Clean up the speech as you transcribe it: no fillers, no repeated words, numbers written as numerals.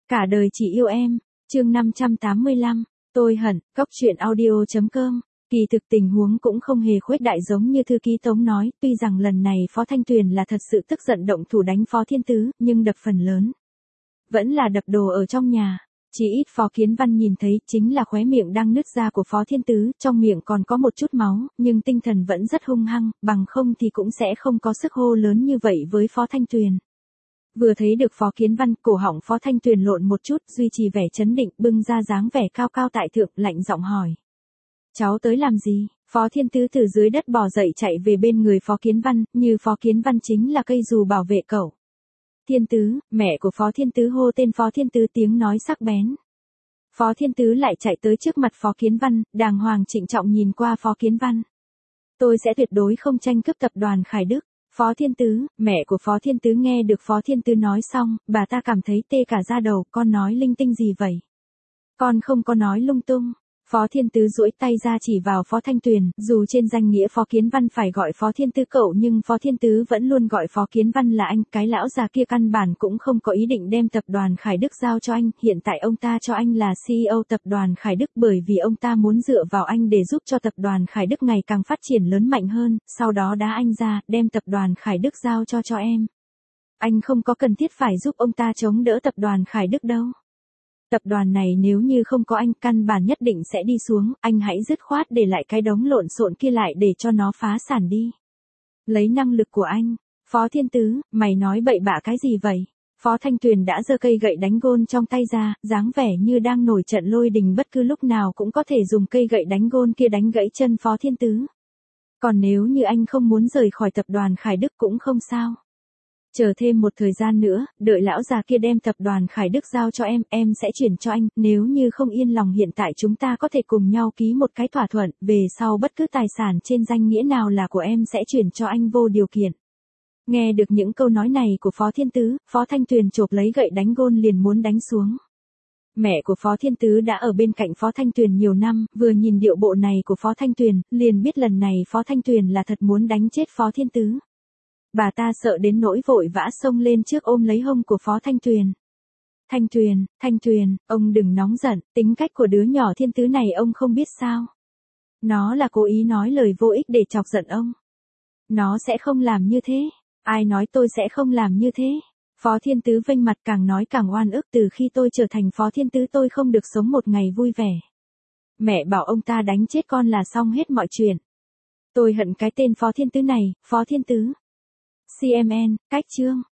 Cả đời chỉ yêu em, chương 585, tôi hận, cóc truyện audio.com. Kỳ thực tình huống cũng không hề khuếch đại giống như thư ký Tống nói, tuy rằng lần này Phó Thanh Tuyền là thật sự tức giận động thủ đánh Phó Thiên Tứ, nhưng đập phần lớn vẫn là đập đồ ở trong nhà. Chỉ ít Phó Kiến Văn nhìn thấy chính là khóe miệng đang nứt ra của Phó Thiên Tứ, trong miệng còn có một chút máu, nhưng tinh thần vẫn rất hung hăng, bằng không thì cũng sẽ không có sức hô lớn như vậy với Phó Thanh Tuyền. Vừa thấy được Phó Kiến Văn, cổ họng Phó Thanh Tuyền lộn một chút, duy trì vẻ chấn định, bưng ra dáng vẻ cao cao tại thượng, lạnh giọng hỏi. Cháu tới làm gì? Phó Thiên Tứ từ dưới đất bò dậy chạy về bên người Phó Kiến Văn, như Phó Kiến Văn chính là cây dù bảo vệ cậu. Thiên Tứ, mẹ của Phó Thiên Tứ hô tên Phó Thiên Tứ tiếng nói sắc bén. Phó Thiên Tứ lại chạy tới trước mặt Phó Kiến Văn, đàng hoàng trịnh trọng nhìn qua Phó Kiến Văn. Tôi sẽ tuyệt đối không tranh cướp tập đoàn Khải Đức. Phó Thiên Tứ, mẹ của Phó Thiên Tứ nghe được Phó Thiên Tứ nói xong, bà ta cảm thấy tê cả da đầu, con nói linh tinh gì vậy? Con không có nói lung tung. Phó Thiên Tứ duỗi tay ra chỉ vào Phó Thanh Tuyền, dù trên danh nghĩa Phó Kiến Văn phải gọi Phó Thiên Tứ cậu nhưng Phó Thiên Tứ vẫn luôn gọi Phó Kiến Văn là anh, cái lão già kia căn bản cũng không có ý định đem tập đoàn Khải Đức giao cho anh, hiện tại ông ta cho anh là CEO tập đoàn Khải Đức bởi vì ông ta muốn dựa vào anh để giúp cho tập đoàn Khải Đức ngày càng phát triển lớn mạnh hơn, sau đó đá anh ra, đem tập đoàn Khải Đức giao cho em. Anh không có cần thiết phải giúp ông ta chống đỡ tập đoàn Khải Đức đâu. Tập đoàn này nếu như không có anh căn bản nhất định sẽ đi xuống, anh hãy dứt khoát để lại cái đống lộn xộn kia lại để cho nó phá sản đi. Lấy năng lực của anh, Phó Thiên Tứ, mày nói bậy bạ cái gì vậy? Phó Thanh Tuyền đã giơ cây gậy đánh gôn trong tay ra, dáng vẻ như đang nổi trận lôi đình bất cứ lúc nào cũng có thể dùng cây gậy đánh gôn kia đánh gãy chân Phó Thiên Tứ. Còn nếu như anh không muốn rời khỏi tập đoàn Khải Đức cũng không sao. Chờ thêm một thời gian nữa, đợi lão già kia đem tập đoàn Khải Đức giao cho em sẽ chuyển cho anh, nếu như không yên lòng hiện tại chúng ta có thể cùng nhau ký một cái thỏa thuận, về sau bất cứ tài sản trên danh nghĩa nào là của em sẽ chuyển cho anh vô điều kiện. Nghe được những câu nói này của Phó Thiên Tứ, Phó Thanh Tuyền chộp lấy gậy đánh gôn liền muốn đánh xuống. Mẹ của Phó Thiên Tứ đã ở bên cạnh Phó Thanh Tuyền nhiều năm, vừa nhìn điệu bộ này của Phó Thanh Tuyền, liền biết lần này Phó Thanh Tuyền là thật muốn đánh chết Phó Thiên Tứ. Bà ta sợ đến nỗi vội vã xông lên trước ôm lấy hông của Phó Thanh Tuyền. Thanh Tuyền, ông đừng nóng giận, tính cách của đứa nhỏ Thiên Tứ này ông không biết sao. Nó là cố ý nói lời vô ích để chọc giận ông. Nó sẽ không làm như thế. Ai nói tôi sẽ không làm như thế? Phó Thiên Tứ vênh mặt càng nói càng oan ức, từ khi tôi trở thành Phó Thiên Tứ tôi không được sống một ngày vui vẻ. Mẹ bảo ông ta đánh chết con là xong hết mọi chuyện. Tôi hận cái tên Phó Thiên Tứ này, Phó Thiên Tứ. CMN, cách chương.